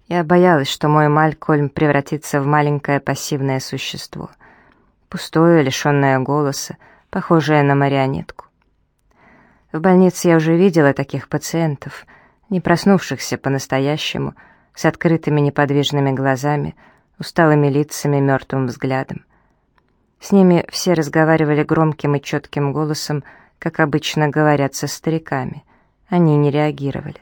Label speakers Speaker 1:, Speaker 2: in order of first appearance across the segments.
Speaker 1: Я боялась, что мой Малькольм превратится в маленькое пассивное существо, пустое, лишенное голоса, похожее на марионетку. В больнице я уже видела таких пациентов, не проснувшихся по-настоящему, с открытыми неподвижными глазами, усталыми лицами, мертвым взглядом. С ними все разговаривали громким и четким голосом, как обычно говорят со стариками. Они не реагировали.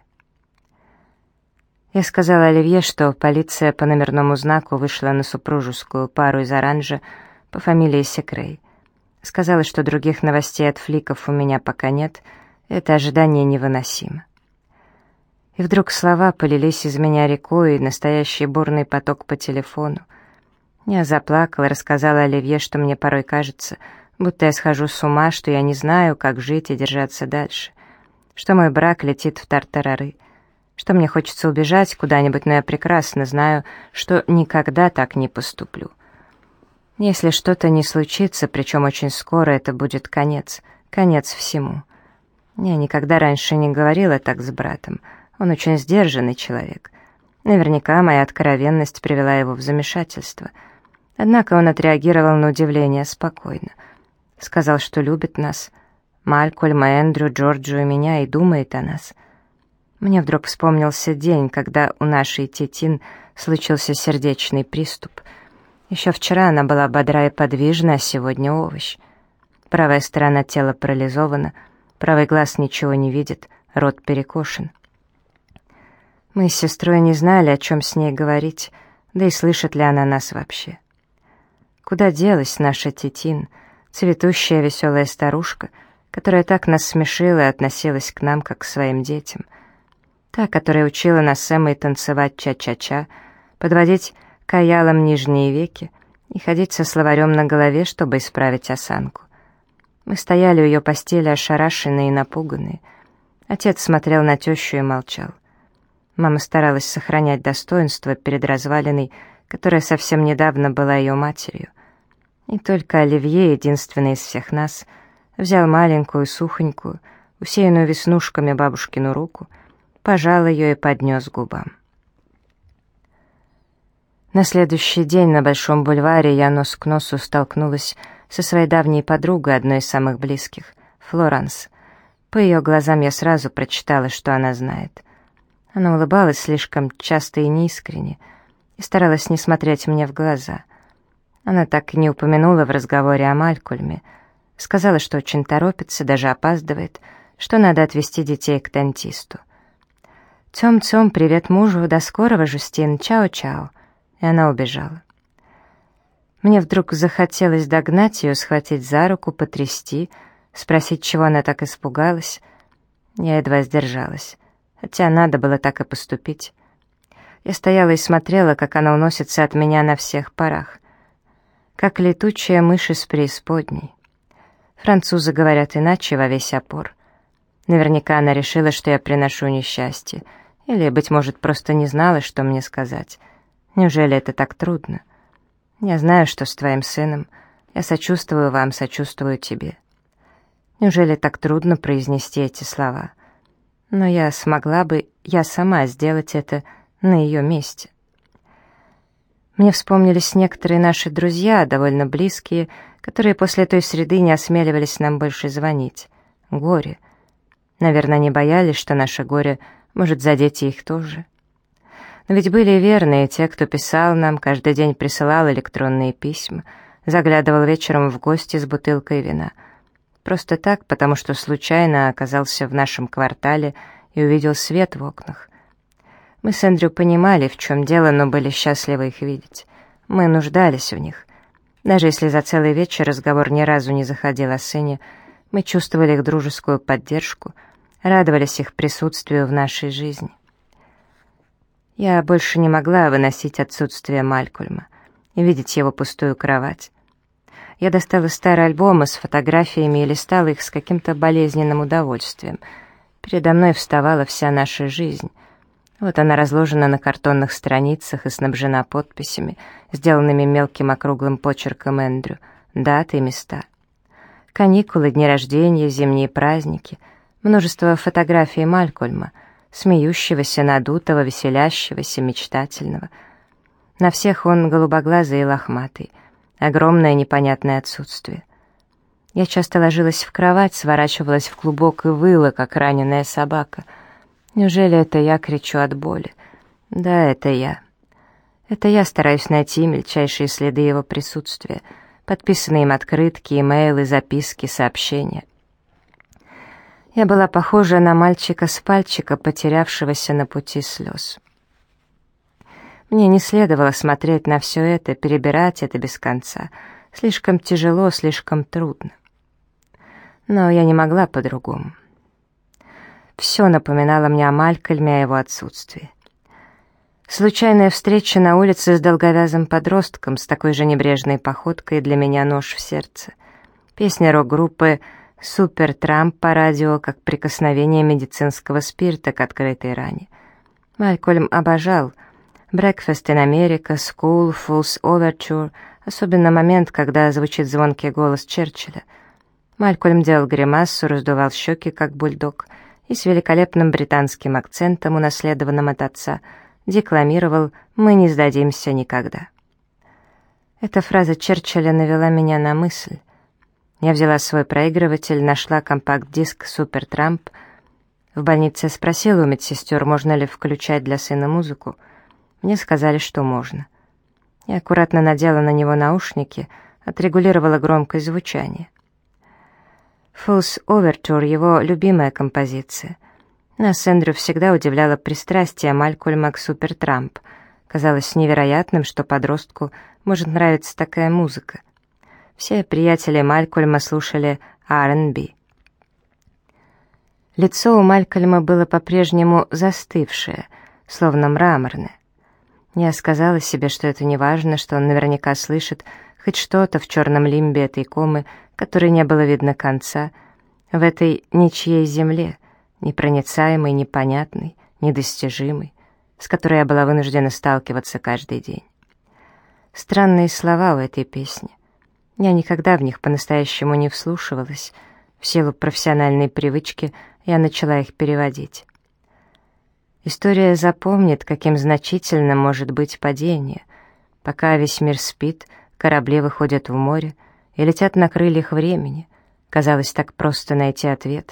Speaker 1: Я сказала Оливье, что полиция по номерному знаку вышла на супружескую пару из Оранжа по фамилии Секрей. Сказала, что других новостей от фликов у меня пока нет, это ожидание невыносимо. И вдруг слова полились из меня рекой, настоящий бурный поток по телефону. Я заплакала, рассказала Оливье, что мне порой кажется, будто я схожу с ума, что я не знаю, как жить и держаться дальше, что мой брак летит в тартарары, что мне хочется убежать куда-нибудь, но я прекрасно знаю, что никогда так не поступлю. Если что-то не случится, причем очень скоро, это будет конец, конец всему. Я никогда раньше не говорила так с братом, он очень сдержанный человек. Наверняка моя откровенность привела его в замешательство. Однако он отреагировал на удивление спокойно. Сказал, что любит нас, Малькольма, Эндрю, Джорджу и меня, и думает о нас. Мне вдруг вспомнился день, когда у нашей Титин случился сердечный приступ. Еще вчера она была бодра и подвижна, а сегодня овощ. Правая сторона тела парализована, правый глаз ничего не видит, рот перекошен. Мы с сестрой не знали, о чем с ней говорить, да и слышит ли она нас вообще. Куда делась наша Титин, цветущая веселая старушка, которая так нас смешила и относилась к нам, как к своим детям? Та, которая учила нас с Эммой танцевать ча-ча-ча, подводить каялом нижние веки и ходить со словарем на голове, чтобы исправить осанку. Мы стояли у ее постели ошарашенные и напуганные. Отец смотрел на тещу и молчал. Мама старалась сохранять достоинство перед развалиной, которая совсем недавно была ее матерью. И только Оливье, единственный из всех нас, взял маленькую, сухонькую, усеянную веснушками бабушкину руку, пожал ее и поднес к губам. На следующий день на Большом бульваре я нос к носу столкнулась со своей давней подругой, одной из самых близких, Флоранс. По ее глазам я сразу прочитала, что она знает. Она улыбалась слишком часто и неискренне, и старалась не смотреть мне в глаза. Она так и не упомянула в разговоре о Малькольме, сказала, что очень торопится, даже опаздывает, что надо отвезти детей к дантисту. «Тём-тём, привет мужу, до скорого, Жюстин, чао-чао». И она убежала. Мне вдруг захотелось догнать ее, схватить за руку, потрясти, спросить, чего она так испугалась. Я едва сдержалась, хотя надо было так и поступить. Я стояла и смотрела, как она уносится от меня на всех парах, как летучая мышь из преисподней. Французы говорят иначе во весь опор. Наверняка она решила, что я приношу несчастье, или, быть может, просто не знала, что мне сказать. Неужели это так трудно? Я знаю, что с твоим сыном. Я сочувствую вам, сочувствую тебе. Неужели так трудно произнести эти слова? Но я смогла бы, я сама сделать это на ее месте. Мне вспомнились некоторые наши друзья, довольно близкие, которые после той среды не осмеливались нам больше звонить. Горе. Наверное, они боялись, что наше горе может задеть и их тоже. Но ведь были верные те, кто писал нам, каждый день присылал электронные письма, заглядывал вечером в гости с бутылкой вина. Просто так, потому что случайно оказался в нашем квартале и увидел свет в окнах. Мы с Эндрю понимали, в чем дело, но были счастливы их видеть. Мы нуждались в них. Даже если за целый вечер разговор ни разу не заходил о сыне, мы чувствовали их дружескую поддержку, радовались их присутствию в нашей жизни. Я больше не могла выносить отсутствие Малькольма и видеть его пустую кровать. Я достала старые альбомы с фотографиями и листала их с каким-то болезненным удовольствием. Передо мной вставала вся наша жизнь. Вот она разложена на картонных страницах и снабжена подписями, сделанными мелким округлым почерком Эндрю, даты и места. Каникулы, дни рождения, зимние праздники, множество фотографий Малькольма, смеющегося, надутого, веселящегося, мечтательного. На всех он голубоглазый и лохматый, огромное непонятное отсутствие. Я часто ложилась в кровать, сворачивалась в клубок и выла, как раненая собака. Неужели это я кричу от боли? Да, это я. Это я стараюсь найти мельчайшие следы его присутствия, подписанные им открытки, имейлы, записки, сообщения. Я была похожа на мальчика с пальчика, потерявшегося на пути слез. Мне не следовало смотреть на все это, перебирать это без конца. Слишком тяжело, слишком трудно. Но я не могла по-другому. Все напоминало мне о Малькольме, о его отсутствии. Случайная встреча на улице с долговязым подростком с такой же небрежной походкой, для меня нож в сердце. Песня рок-группы «Супертрамп» по радио, как прикосновение медицинского спирта к открытой ране. Малькольм обожал «Breakfast in America», «School», «Fool's Overture», особенно момент, когда звучит звонкий голос Черчилля. Малькольм делал гримассу, раздувал щеки, как бульдог, и с великолепным британским акцентом, унаследованным от отца, декламировал «Мы не сдадимся никогда». Эта фраза Черчилля навела меня на мысль. Я взяла свой проигрыватель, нашла компакт-диск «Супертрамп». В больнице спросила у медсестер, можно ли включать для сына музыку. Мне сказали, что можно. Я аккуратно надела на него наушники, отрегулировала громкость звучания. «Fool's Overture» — его любимая композиция. Нас с Эндрю всегда удивляло пристрастие Малькольма к «Супертрамп». Казалось невероятным, что подростку может нравиться такая музыка. Все приятели Малькольма слушали R&B. Лицо у Малькольма было по-прежнему застывшее, словно мраморное. Я сказала себе, что это не важно, что он наверняка слышит хоть что-то в черном лимбе этой комы, которой не было видно конца, в этой ничьей земле, непроницаемой, непонятной, недостижимой, с которой я была вынуждена сталкиваться каждый день. Странные слова у этой песни. Я никогда в них по-настоящему не вслушивалась. В силу профессиональной привычки я начала их переводить. История запомнит, каким значительным может быть падение. Пока весь мир спит, корабли выходят в море и летят на крыльях времени. Казалось, так просто найти ответы.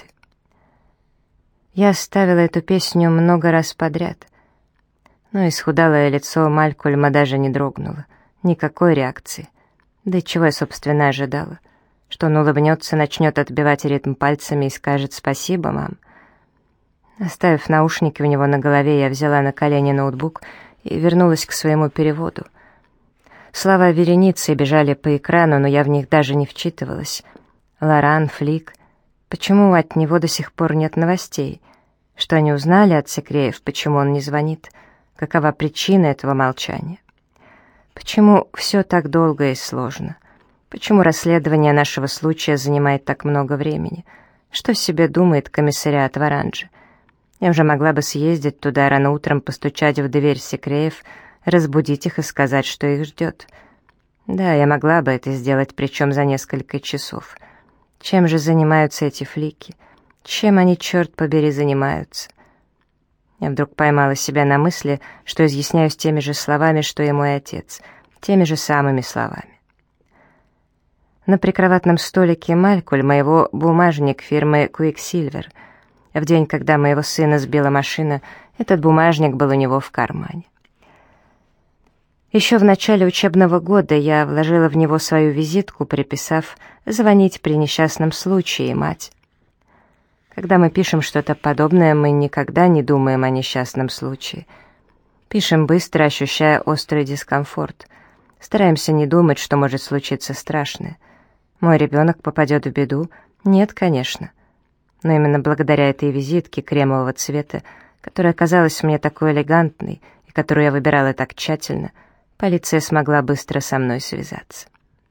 Speaker 1: Я ставила эту песню много раз подряд, но исхудалое лицо Малькольма даже не дрогнуло. Никакой реакции. Да и чего я, собственно, ожидала? Что он улыбнется, начнет отбивать ритм пальцами и скажет «Спасибо, мам». Оставив наушники у него на голове, я взяла на колени ноутбук и вернулась к своему переводу. Слова вереницей бежали по экрану, но я в них даже не вчитывалась. Лоран, Флик. Почему от него до сих пор нет новостей? Что они узнали от Секреев, почему он не звонит? Какова причина этого молчания? Почему все так долго и сложно? Почему расследование нашего случая занимает так много времени? Что себе думает комиссариат в Оранже? Я уже могла бы съездить туда рано утром, постучать в дверь Секреев, разбудить их и сказать, что их ждет. Да, я могла бы это сделать, причем за несколько часов. Чем же занимаются эти флики? Чем они, черт побери, занимаются? Я вдруг поймала себя на мысли, что изъясняюсь теми же словами, что и мой отец, теми же самыми словами. На прикроватном столике Малькольма его бумажник фирмы Quicksilver. В день, когда моего сына сбила машина, этот бумажник был у него в кармане. Еще в начале учебного года я вложила в него свою визитку, приписав «звонить при несчастном случае, мать». Когда мы пишем что-то подобное, мы никогда не думаем о несчастном случае. Пишем быстро, ощущая острый дискомфорт. Стараемся не думать, что может случиться страшное. Мой ребенок попадет в беду? Нет, конечно. Но именно благодаря этой визитке кремового цвета, которая казалась мне такой элегантной и которую я выбирала так тщательно, полиция смогла быстро со мной связаться.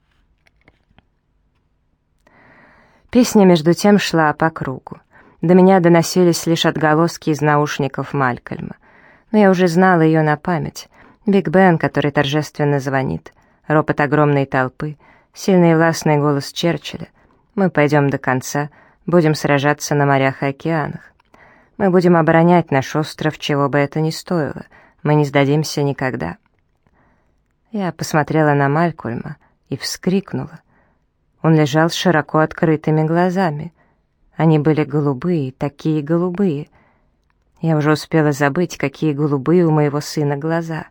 Speaker 1: Песня, между тем, шла по кругу. До меня доносились лишь отголоски из наушников Малькольма. Но я уже знала ее на память. Биг Бен, который торжественно звонит, ропот огромной толпы, сильный и властный голос Черчилля. Мы пойдем до конца, будем сражаться на морях и океанах. Мы будем оборонять наш остров, чего бы это ни стоило. Мы не сдадимся никогда». Я посмотрела на Малькольма и вскрикнула. Он лежал с широко открытыми глазами. Они были голубые, такие голубые. Я уже успела забыть, какие голубые у моего сына глаза.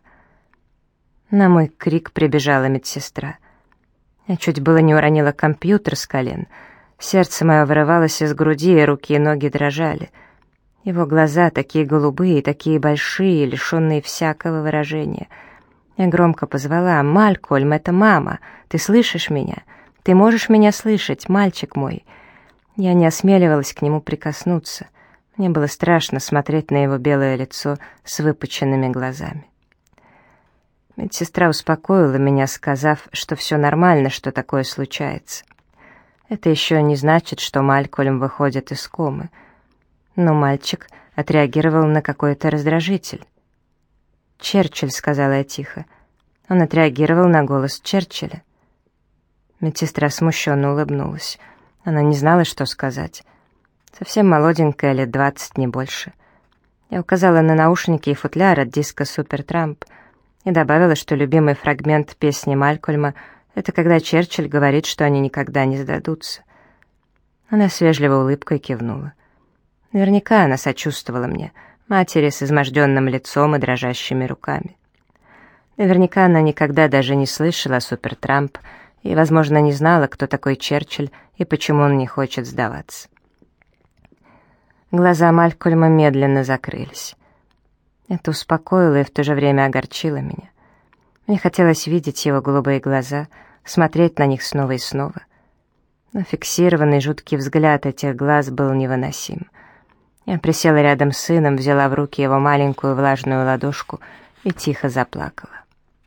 Speaker 1: На мой крик прибежала медсестра. Я чуть было не уронила компьютер с колен. Сердце мое вырывалось из груди, и руки и ноги дрожали. Его глаза такие голубые, такие большие, лишенные всякого выражения. Я громко позвала: «Малькольм, это мама! Ты слышишь меня? Ты можешь меня слышать, мальчик мой?» Я не осмеливалась к нему прикоснуться. Мне было страшно смотреть на его белое лицо с выпученными глазами. Медсестра успокоила меня, сказав, что все нормально, что такое случается. Это еще не значит, что Малькольм выходит из комы. Но мальчик отреагировал на какой-то раздражитель. «Черчилль», — сказала я тихо. Он отреагировал на голос Черчилля. Медсестра смущенно улыбнулась. Она не знала, что сказать. Совсем молоденькая, лет 20, не больше. Я указала на наушники и футляр от диска «Супертрамп» и добавила, что любимый фрагмент песни Малькольма — это когда Черчилль говорит, что они никогда не сдадутся. Она с вежливой улыбкой кивнула. Наверняка она сочувствовала мне, матери с изможденным лицом и дрожащими руками. Наверняка она никогда даже не слышала о «Супертрамп» и, возможно, не знала, кто такой Черчилль и почему он не хочет сдаваться. Глаза Малькольма медленно закрылись. Это успокоило и в то же время огорчило меня. Мне хотелось видеть его голубые глаза, смотреть на них снова и снова. Но фиксированный жуткий взгляд этих глаз был невыносим. Я присела рядом с сыном, взяла в руки его маленькую влажную ладошку и тихо заплакала.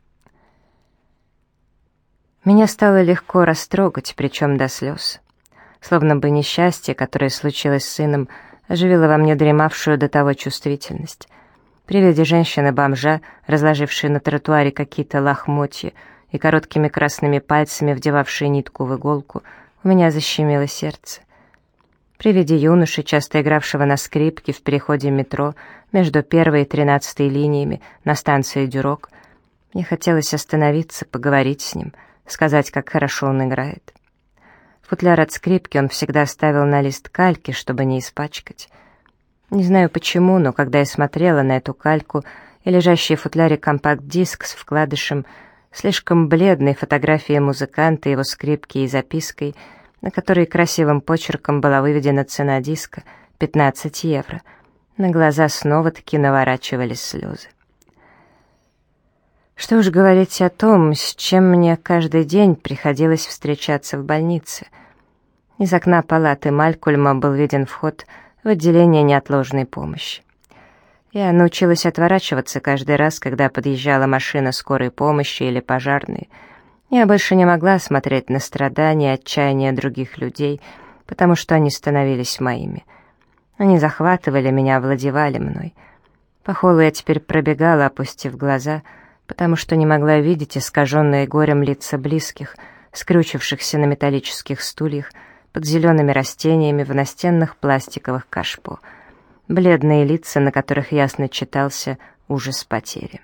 Speaker 1: Меня стало легко растрогать, причем до слез. Словно бы несчастье, которое случилось с сыном, оживило во мне дремавшую до того чувствительность. При виде женщины-бомжа, разложившей на тротуаре какие-то лохмотья и короткими красными пальцами вдевавшей нитку в иголку, у меня защемило сердце. При виде юноши, часто игравшего на скрипке в переходе метро между 1-й и 13-й линиями на станции Дюрок, мне хотелось остановиться, поговорить с ним, сказать, как хорошо он играет. Футляр от скрипки он всегда ставил на лист кальки, чтобы не испачкать. Не знаю почему, но когда я смотрела на эту кальку и лежащий в футляре компакт-диск с вкладышем, слишком бледной фотографией музыканта, его скрипки и запиской, на которой красивым почерком была выведена цена диска — 15 евро, на глаза снова-таки наворачивались слезы. Что уж говорить о том, с чем мне каждый день приходилось встречаться в больнице. Из окна палаты Малькольма был виден вход в отделение неотложной помощи. Я научилась отворачиваться каждый раз, когда подъезжала машина скорой помощи или пожарной. Я больше не могла смотреть на страдания и отчаяние других людей, потому что они становились моими. Они захватывали меня, овладевали мной. По холлу я теперь пробегала, опустив глаза, потому что не могла видеть искаженные горем лица близких, скрючившихся на металлических стульях, под зелеными растениями в настенных пластиковых кашпо, бледные лица, на которых ясно читался ужас потери.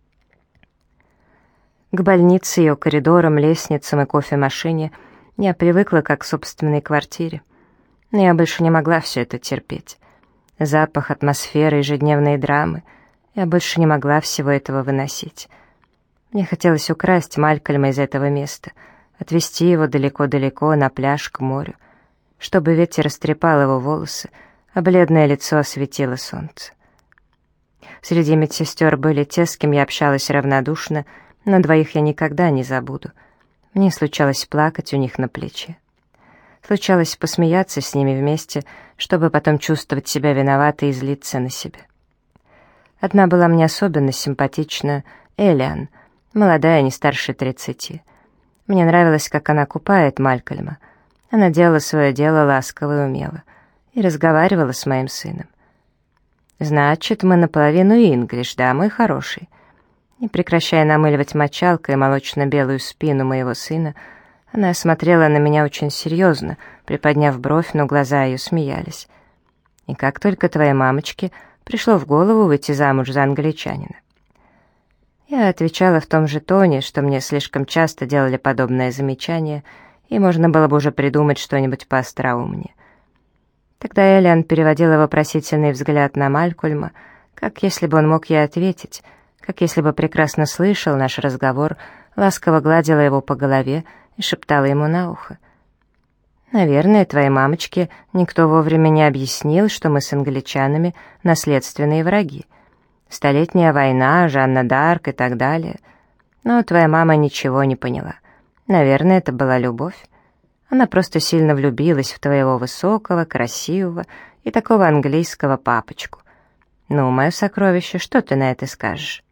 Speaker 1: К больнице, ее коридорам, лестницам и кофемашине я привыкла как к собственной квартире, но я больше не могла все это терпеть. Запах, атмосфера, ежедневные драмы. Я больше не могла всего этого выносить. Мне хотелось украсть Малькольма из этого места, отвезти его далеко-далеко на пляж к морю, чтобы ветер растрепал его волосы, а бледное лицо осветило солнце. Среди медсестер были те, с кем я общалась равнодушно, но двоих я никогда не забуду. Мне случалось плакать у них на плече. Случалось посмеяться с ними вместе, чтобы потом чувствовать себя виноватой и злиться на себя. Одна была мне особенно симпатична — Элиан, молодая, не старше 30. Мне нравилось, как она купает Малькольма. Она делала свое дело ласково и умело и разговаривала с моим сыном. «Значит, мы наполовину инглиш, да, мой хороший?» Не прекращая намыливать мочалкой молочно-белую спину моего сына, она смотрела на меня очень серьезно, приподняв бровь, но глаза ее смеялись. И как только твоей мамочке пришло в голову выйти замуж за англичанина?» Я отвечала в том же тоне, что мне слишком часто делали подобное замечание, и можно было бы уже придумать что-нибудь поостроумнее. Тогда Элиан переводила вопросительный взгляд на Малькольма, как если бы он мог ей ответить, как если бы прекрасно слышал наш разговор, ласково гладила его по голове и шептала ему на ухо: «Наверное, твоей мамочке никто вовремя не объяснил, что мы с англичанами наследственные враги. Столетняя война, Жанна д'Арк и так далее. Но твоя мама ничего не поняла. Наверное, это была любовь. Она просто сильно влюбилась в твоего высокого, красивого и такого английского папочку. Ну, мое сокровище, что ты на это скажешь?»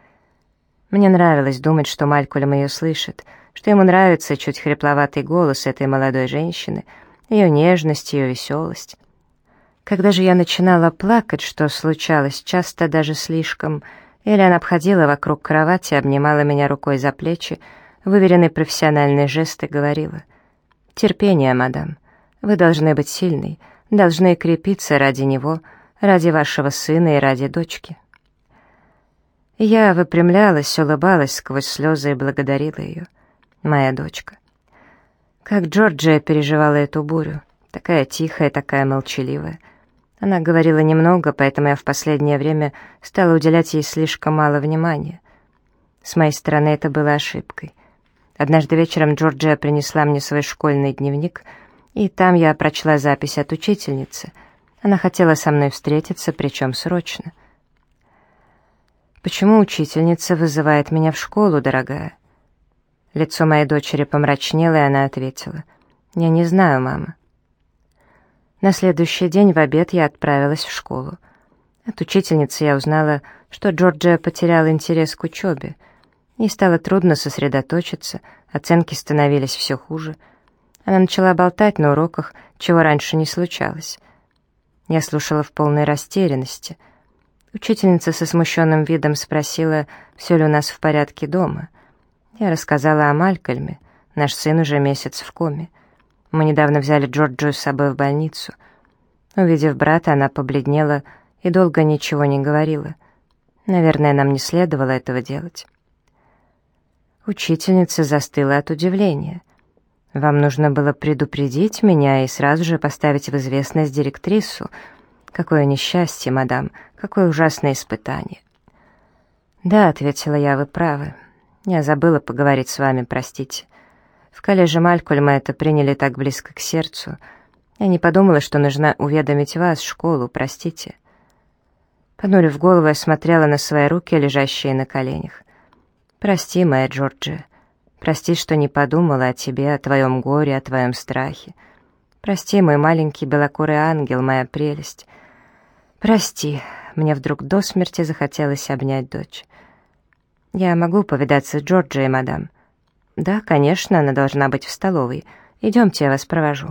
Speaker 1: Мне нравилось думать, что Малькольм ее слышит, что ему нравится чуть хрипловатый голос этой молодой женщины, ее нежность, ее веселость. Когда же я начинала плакать, что случалось часто даже слишком, или она обходила вокруг кровати, обнимала меня рукой за плечи, выверенный профессиональный жест и говорила: «Терпение, мадам, вы должны быть сильной, должны крепиться ради него, ради вашего сына и ради дочки». И я выпрямлялась, улыбалась сквозь слезы и благодарила ее. Моя дочка. Как Джорджия переживала эту бурю, такая тихая, такая молчаливая. Она говорила немного, поэтому я в последнее время стала уделять ей слишком мало внимания. С моей стороны это было ошибкой. Однажды вечером Джорджия принесла мне свой школьный дневник, и там я прочла запись от учительницы. Она хотела со мной встретиться, причем срочно. «Почему учительница вызывает меня в школу, дорогая?» Лицо моей дочери помрачнело, и она ответила: «Я не знаю, мама». На следующий день в обед я отправилась в школу. От учительницы я узнала, что Джорджия потеряла интерес к учебе. Ей стало трудно сосредоточиться, оценки становились все хуже. Она начала болтать на уроках, чего раньше не случалось. Я слушала в полной растерянности. Учительница со смущенным видом спросила, все ли у нас в порядке дома. Я рассказала о Малькольме. Наш сын уже месяц в коме. Мы недавно взяли Джорджию с собой в больницу. Увидев брата, она побледнела и долго ничего не говорила. Наверное, нам не следовало этого делать. Учительница застыла от удивления. «Вам нужно было предупредить меня и сразу же поставить в известность директрису. Какое несчастье, мадам, какое ужасное испытание». «Да», — ответила я, — «вы правы. Я забыла поговорить с вами, простите. В колледже Малькольма это приняли так близко к сердцу. Я не подумала, что нужно уведомить вас, школу, простите». Понурив голову, я смотрела на свои руки, лежащие на коленях. «Прости, моя Джорджия. Прости, что не подумала о тебе, о твоем горе, о твоем страхе. Прости, мой маленький белокурый ангел, моя прелесть. Прости». Мне вдруг до смерти захотелось обнять дочь. «Я могу повидаться с Джорджией, мадам?» «Да, конечно, она должна быть в столовой. Идемте, я вас провожу».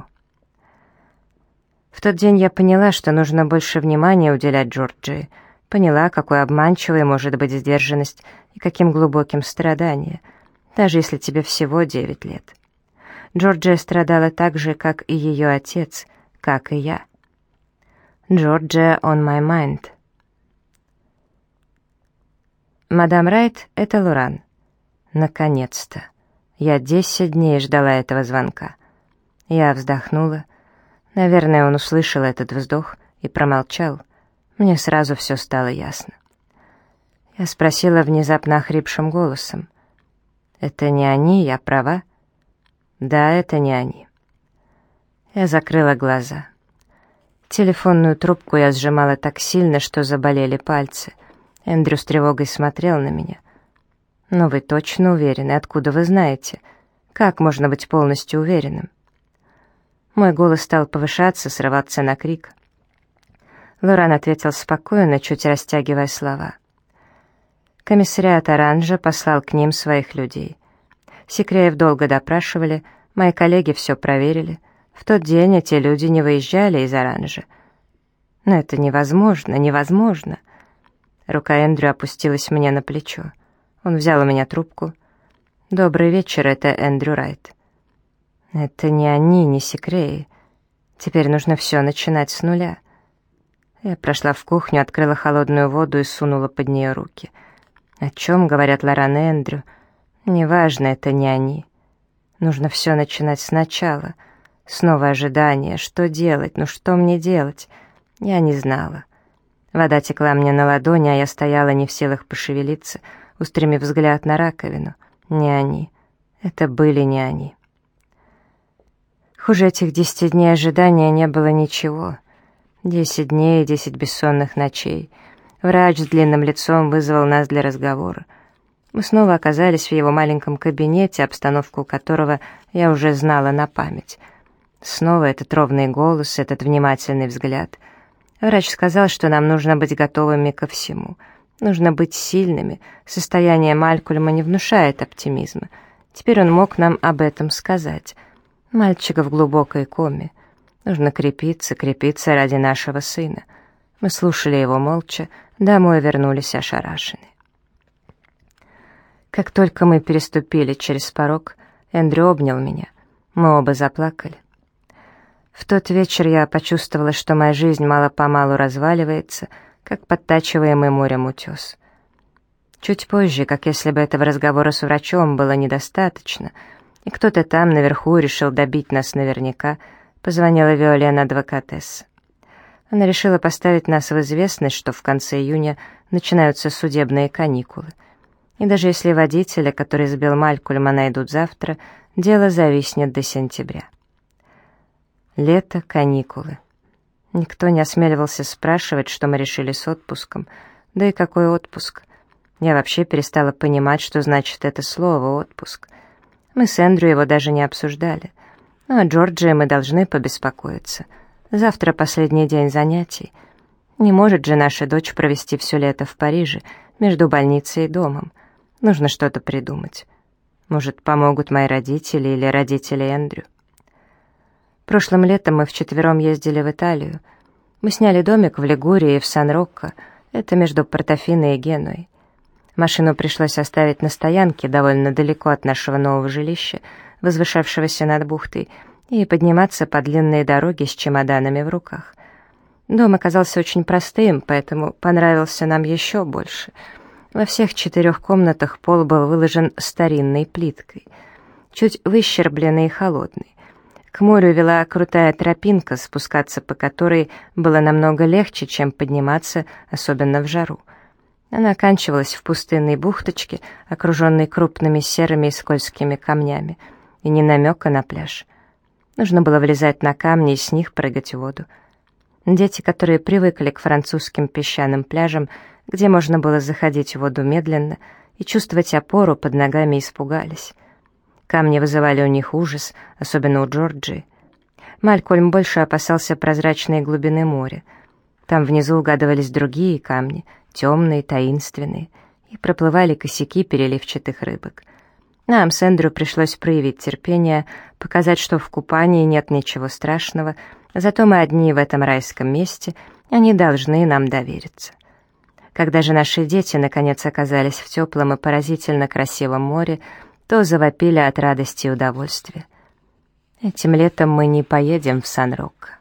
Speaker 1: В тот день я поняла, что нужно больше внимания уделять Джорджии. Поняла, какой обманчивой может быть сдержанность и каким глубоким страдание, даже если тебе всего 9 лет. Джорджия страдала так же, как и ее отец, как и я. Джорджия on my mind. Мадам Райт — это Лоран. Наконец-то. Я 10 дней ждала этого звонка. Я вздохнула. Наверное, он услышал этот вздох и промолчал. Мне сразу все стало ясно. Я спросила внезапно охрипшим голосом: «Это не они, я права?» «Да, это не они». Я закрыла глаза. Телефонную трубку я сжимала так сильно, что заболели пальцы. Эндрю с тревогой смотрел на меня. «Но вы точно уверены? Откуда вы знаете? Как можно быть полностью уверенным?» Мой голос стал повышаться, срываться на крик. Лоран ответил спокойно, чуть растягивая слова. Комиссариат Оранжа послал к ним своих людей. Секреев долго допрашивали, мои коллеги все проверили. В тот день эти люди не выезжали из Оранжа. Но это невозможно, невозможно. Рука Эндрю опустилась мне на плечо. Он взял у меня трубку. «Добрый вечер, это Эндрю Райт». «Это не они, не Секреи. Теперь нужно все начинать с нуля. Я прошла в кухню, открыла холодную воду и сунула под нее руки. О чем говорят Лоран и Эндрю? Неважно, это не они. Нужно все начинать сначала. Снова ожидание. Что делать? Ну что мне делать? Я не знала. Вода текла мне на ладони, а я стояла не в силах пошевелиться, устремив взгляд на раковину. Не они. Это были не они. Хуже этих 10 дней ожидания не было ничего. 10 дней и 10 бессонных ночей. Врач с длинным лицом вызвал нас для разговора. Мы снова оказались в его маленьком кабинете, обстановку которого я уже знала на память. Снова этот ровный голос, этот внимательный взгляд. Врач сказал, что нам нужно быть готовыми ко всему. Нужно быть сильными. Состояние Малькольма не внушает оптимизма. Теперь он мог нам об этом сказать. Мальчика в глубокой коме. Нужно крепиться, крепиться ради нашего сына. Мы слушали его молча, домой вернулись ошарашенные. Как только мы переступили через порог, Эндрю обнял меня. Мы оба заплакали. В тот вечер я почувствовала, что моя жизнь мало-помалу разваливается, как подтачиваемый морем утес. Чуть позже, как если бы этого разговора с врачом было недостаточно, и кто-то там наверху решил добить нас наверняка, позвонила Виолен адвокатесса. Она решила поставить нас в известность, что в конце июня начинаются судебные каникулы. И даже если водителя, который сбил Малькольма, найдут завтра, дело зависнет до сентября. Лето, каникулы. Никто не осмеливался спрашивать, что мы решили с отпуском. Да и какой отпуск? Я вообще перестала понимать, что значит это слово «отпуск». Мы с Эндрю его даже не обсуждали. Ну, а Джорджии мы должны побеспокоиться. Завтра последний день занятий. Не может же наша дочь провести все лето в Париже, между больницей и домом. Нужно что-то придумать. Может, помогут мои родители или родители Эндрю. Прошлым летом мы вчетвером ездили в Италию. Мы сняли домик в Лигурии и в Сан-Рокко. Это между Портофино и Генуей. Машину пришлось оставить на стоянке довольно далеко от нашего нового жилища, возвышавшегося над бухтой, и подниматься по длинной дороге с чемоданами в руках. Дом оказался очень простым, поэтому понравился нам еще больше. Во всех 4 комнатах пол был выложен старинной плиткой, чуть выщербленный и холодный. К морю вела крутая тропинка, спускаться по которой было намного легче, чем подниматься, особенно в жару. Она оканчивалась в пустынной бухточке, окруженной крупными серыми и скользкими камнями, и ни намека на пляж. Нужно было влезать на камни и с них прыгать в воду. Дети, которые привыкли к французским песчаным пляжам, где можно было заходить в воду медленно и чувствовать опору под ногами, испугались. Камни вызывали у них ужас, особенно у Джорджии. Малькольм больше опасался прозрачной глубины моря. Там внизу угадывались другие камни, темные, таинственные, и проплывали косяки переливчатых рыбок. Нам с Эндрю пришлось проявить терпение, показать, что в купании нет ничего страшного, зато мы одни в этом райском месте, они должны нам довериться. Когда же наши дети наконец оказались в теплом и поразительно красивом море, то завопили от радости и удовольствия. Этим летом мы не поедем в Сан-Рокко.